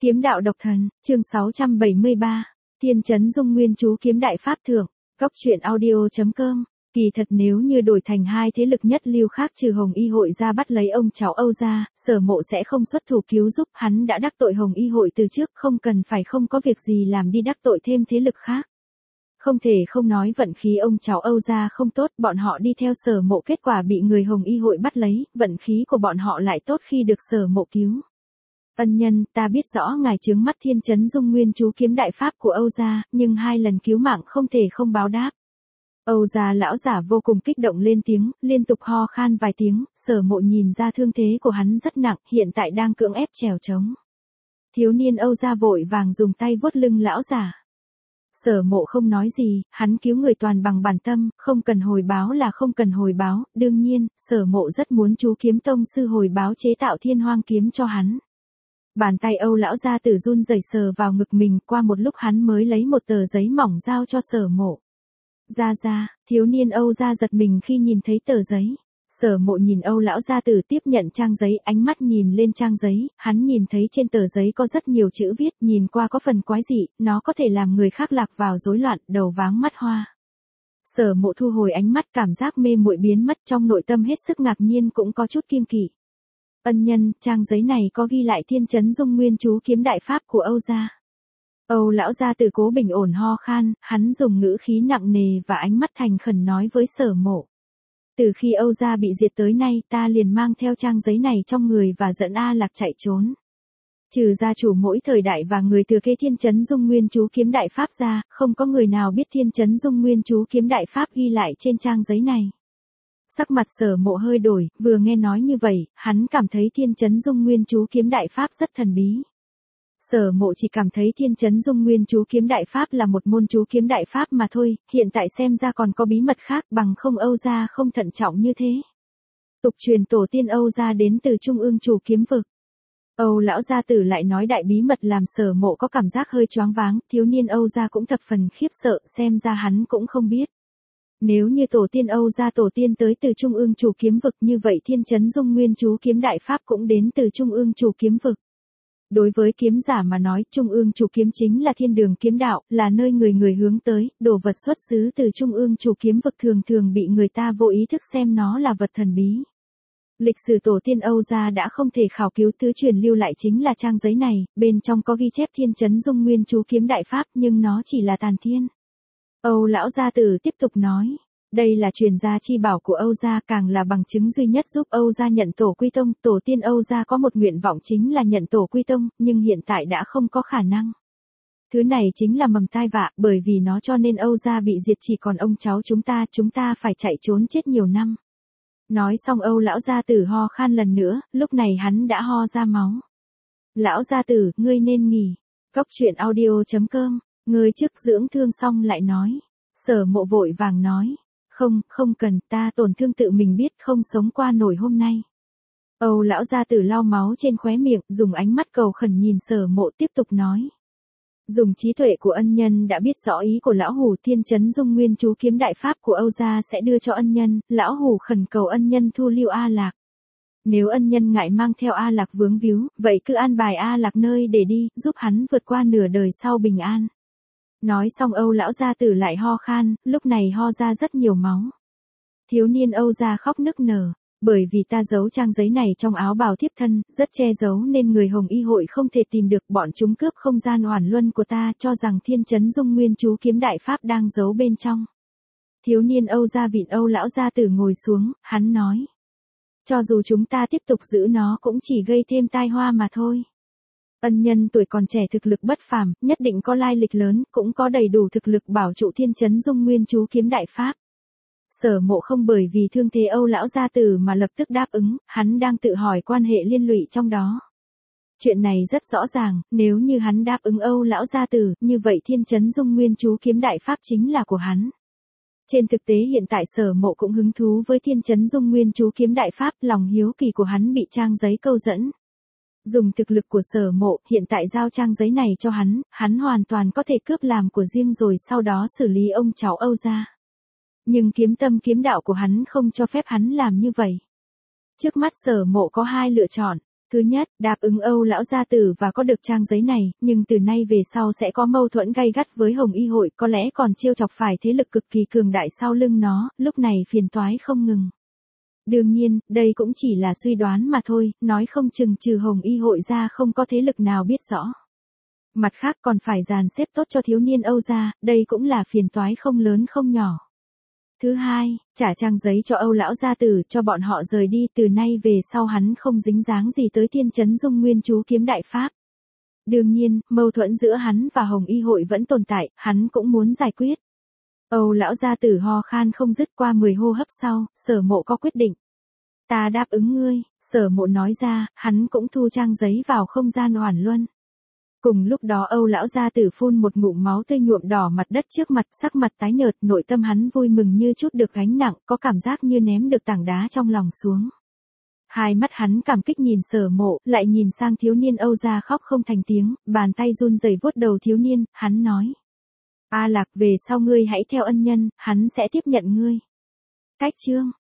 Kiếm đạo độc thần, chương 673, Thiên Chấn Dung Nguyên Chú kiếm đại pháp thượng, Cóc truyện audio.com. Kỳ thật nếu như đổi thành hai thế lực nhất lưu khác trừ Hồng Y hội ra bắt lấy ông cháu Âu ra, Sở Mộ sẽ không xuất thủ cứu giúp, hắn đã đắc tội Hồng Y hội từ trước, không cần phải không có việc gì làm đi đắc tội thêm thế lực khác. Không thể không nói vận khí ông cháu Âu ra không tốt, bọn họ đi theo Sở Mộ kết quả bị người Hồng Y hội bắt lấy, vận khí của bọn họ lại tốt khi được Sở Mộ cứu. Ân nhân, ta biết rõ ngài chướng mắt Thiên Chấn Dung Nguyên Chú kiếm đại pháp của Âu gia, nhưng hai lần cứu mạng không thể không báo đáp. Âu gia lão giả vô cùng kích động lên tiếng, liên tục ho khan vài tiếng, Sở Mộ nhìn ra thương thế của hắn rất nặng, hiện tại đang cưỡng ép trèo trống. Thiếu niên Âu gia vội vàng dùng tay vuốt lưng lão giả. Sở Mộ không nói gì, hắn cứu người toàn bằng bản tâm, không cần hồi báo là không cần hồi báo, đương nhiên, Sở Mộ rất muốn chú kiếm tông sư hồi báo chế tạo Thiên Hoang kiếm cho hắn. Bàn tay Âu lão gia tử run rẩy sờ vào ngực mình, qua một lúc hắn mới lấy một tờ giấy mỏng giao cho Sở Mộ. Ra, thiếu niên Âu gia giật mình khi nhìn thấy tờ giấy. Sở Mộ nhìn Âu lão gia tử tiếp nhận trang giấy, ánh mắt nhìn lên trang giấy, hắn nhìn thấy trên tờ giấy có rất nhiều chữ viết, nhìn qua có phần quái dị, nó có thể làm người khác lạc vào rối loạn, đầu váng mắt hoa. Sở Mộ thu hồi ánh mắt, cảm giác mê muội biến mất, trong nội tâm hết sức ngạc nhiên cũng có chút kiêng kỵ. Ân nhân, trang giấy này có ghi lại Thiên Chấn Dung Nguyên Chú kiếm đại pháp của Âu gia. Âu lão gia tử cố bình ổn ho khan, hắn dùng ngữ khí nặng nề và ánh mắt thành khẩn nói với Sở Mộ. Từ khi Âu gia bị diệt tới nay, ta liền mang theo trang giấy này trong người và dẫn A Lạc chạy trốn. Trừ gia chủ mỗi thời đại và người thừa kế Thiên Chấn Dung Nguyên Chú kiếm đại pháp ra, không có người nào biết Thiên Chấn Dung Nguyên Chú kiếm đại pháp ghi lại trên trang giấy này. Sắc mặt Sở Mộ hơi đổi, vừa nghe nói như vậy, hắn cảm thấy Thiên Chấn Dung Nguyên Chú kiếm đại pháp rất thần bí. Sở Mộ chỉ cảm thấy Thiên Chấn Dung Nguyên Chú kiếm đại pháp là một môn chú kiếm đại pháp mà thôi, hiện tại xem ra còn có bí mật khác, bằng không Âu gia không thận trọng như thế. Tục truyền tổ tiên Âu gia đến từ Trung ương chủ kiếm vực. Âu lão gia tử lại nói đại bí mật làm Sở Mộ có cảm giác hơi choáng váng, thiếu niên Âu gia cũng thập phần khiếp sợ, xem ra hắn cũng không biết. Nếu như tổ tiên Âu gia tổ tiên tới từ Trung ương chủ kiếm vực, như vậy Thiên Chấn Dung Nguyên Chú kiếm đại pháp cũng đến từ Trung ương chủ kiếm vực. Đối với kiếm giả mà nói, Trung ương chủ kiếm chính là thiên đường kiếm đạo, là nơi người người hướng tới, đồ vật xuất xứ từ Trung ương chủ kiếm vực thường thường bị người ta vô ý thức xem nó là vật thần bí. Lịch sử tổ tiên Âu gia đã không thể khảo cứu, thứ truyền lưu lại chính là trang giấy này, bên trong có ghi chép Thiên Chấn Dung Nguyên Chú kiếm đại pháp, nhưng nó chỉ là tàn thiên. Âu lão gia tử tiếp tục nói, đây là truyền gia chi bảo của Âu gia, càng là bằng chứng duy nhất giúp Âu gia nhận tổ quy tông, tổ tiên Âu gia có một nguyện vọng chính là nhận tổ quy tông, nhưng hiện tại đã không có khả năng. Thứ này chính là mầm tai vạ, bởi vì nó cho nên Âu gia bị diệt, chỉ còn ông cháu chúng ta phải chạy trốn chết nhiều năm. Nói xong Âu lão gia tử ho khan lần nữa, lúc này hắn đã ho ra máu. Lão gia tử, ngươi nên nghỉ. Cóc truyện audio.com. Ngươi trước dưỡng thương xong lại nói. Sở Mộ vội vàng nói. Không cần, ta tổn thương tự mình biết, không sống qua nổi hôm nay. Âu lão gia tử lau máu trên khóe miệng, dùng ánh mắt cầu khẩn nhìn Sở Mộ tiếp tục nói. Dùng trí tuệ của ân nhân đã biết rõ ý của lão hủ, Thiên Chấn Dung Nguyên Chú kiếm đại pháp của Âu gia sẽ đưa cho ân nhân, lão hủ khẩn cầu ân nhân thu lưu A Lạc. Nếu ân nhân ngại mang theo A Lạc vướng víu, vậy cứ an bài A Lạc nơi để đi, giúp hắn vượt qua nửa đời sau bình an. Nói xong Âu lão gia tử lại ho khan, lúc này ho ra rất nhiều máu. Thiếu niên Âu gia khóc nức nở, bởi vì ta giấu trang giấy này trong áo bào thiếp thân, rất che giấu nên người Hồng Y hội không thể tìm được, bọn chúng cướp không gian oản luân của ta, cho rằng Thiên Chấn Dung Nguyên Chú kiếm đại pháp đang giấu bên trong. Thiếu niên Âu gia vịn Âu lão gia tử ngồi xuống, hắn nói. Cho dù chúng ta tiếp tục giữ nó cũng chỉ gây thêm tai hoa mà thôi. Ân nhân tuổi còn trẻ thực lực bất phàm, nhất định có lai lịch lớn, cũng có đầy đủ thực lực bảo trụ Thiên Chấn Dung Nguyên Chú kiếm đại pháp. Sở Mộ không bởi vì thương thế Âu lão gia tử mà lập tức đáp ứng, hắn đang tự hỏi quan hệ liên lụy trong đó. Chuyện này rất rõ ràng, nếu như hắn đáp ứng Âu lão gia tử, như vậy Thiên Chấn Dung Nguyên Chú kiếm đại pháp chính là của hắn. Trên thực tế hiện tại Sở Mộ cũng hứng thú với Thiên Chấn Dung Nguyên Chú kiếm đại pháp, lòng hiếu kỳ của hắn bị trang giấy câu dẫn. Dùng thực lực của Sở Mộ, hiện tại giao trang giấy này cho hắn hoàn toàn có thể cướp làm của riêng rồi sau đó xử lý ông cháu Âu gia. Nhưng kiếm tâm kiếm đạo của hắn không cho phép hắn làm như vậy. Trước mắt Sở Mộ có hai lựa chọn. Thứ nhất, đáp ứng Âu lão gia tử và có được trang giấy này, nhưng từ nay về sau sẽ có mâu thuẫn gay gắt với Hồng Y hội, có lẽ còn trêu chọc phải thế lực cực kỳ cường đại sau lưng nó, lúc này phiền toái không ngừng. Đương nhiên, đây cũng chỉ là suy đoán mà thôi, nói không chừng trừ Hồng Y hội ra không có thế lực nào biết rõ. Mặt khác còn phải dàn xếp tốt cho thiếu niên Âu gia, đây cũng là phiền toái không lớn không nhỏ. Thứ hai, trả trang giấy cho Âu lão gia tử cho bọn họ rời đi, từ nay về sau hắn không dính dáng gì tới Thiên Chấn Dung Nguyên chú kiếm đại pháp. Đương nhiên, mâu thuẫn giữa hắn và Hồng Y hội vẫn tồn tại, hắn cũng muốn giải quyết. Âu lão gia tử ho khan không dứt, qua 10 hô hấp sau, Sở Mộ có quyết định. Ta đáp ứng ngươi, Sở Mộ nói ra, hắn cũng thu trang giấy vào không gian oản luân. Cùng lúc đó Âu lão gia tử phun một ngụm máu tươi nhuộm đỏ mặt đất trước mặt, sắc mặt tái nhợt, nội tâm hắn vui mừng như chút được gánh nặng, có cảm giác như ném được tảng đá trong lòng xuống. Hai mắt hắn cảm kích nhìn Sở Mộ, lại nhìn sang thiếu niên Âu gia khóc không thành tiếng, bàn tay run rẩy vuốt đầu thiếu niên, hắn nói. A Lạc, về sau ngươi hãy theo ân nhân, hắn sẽ tiếp nhận ngươi. Cách chương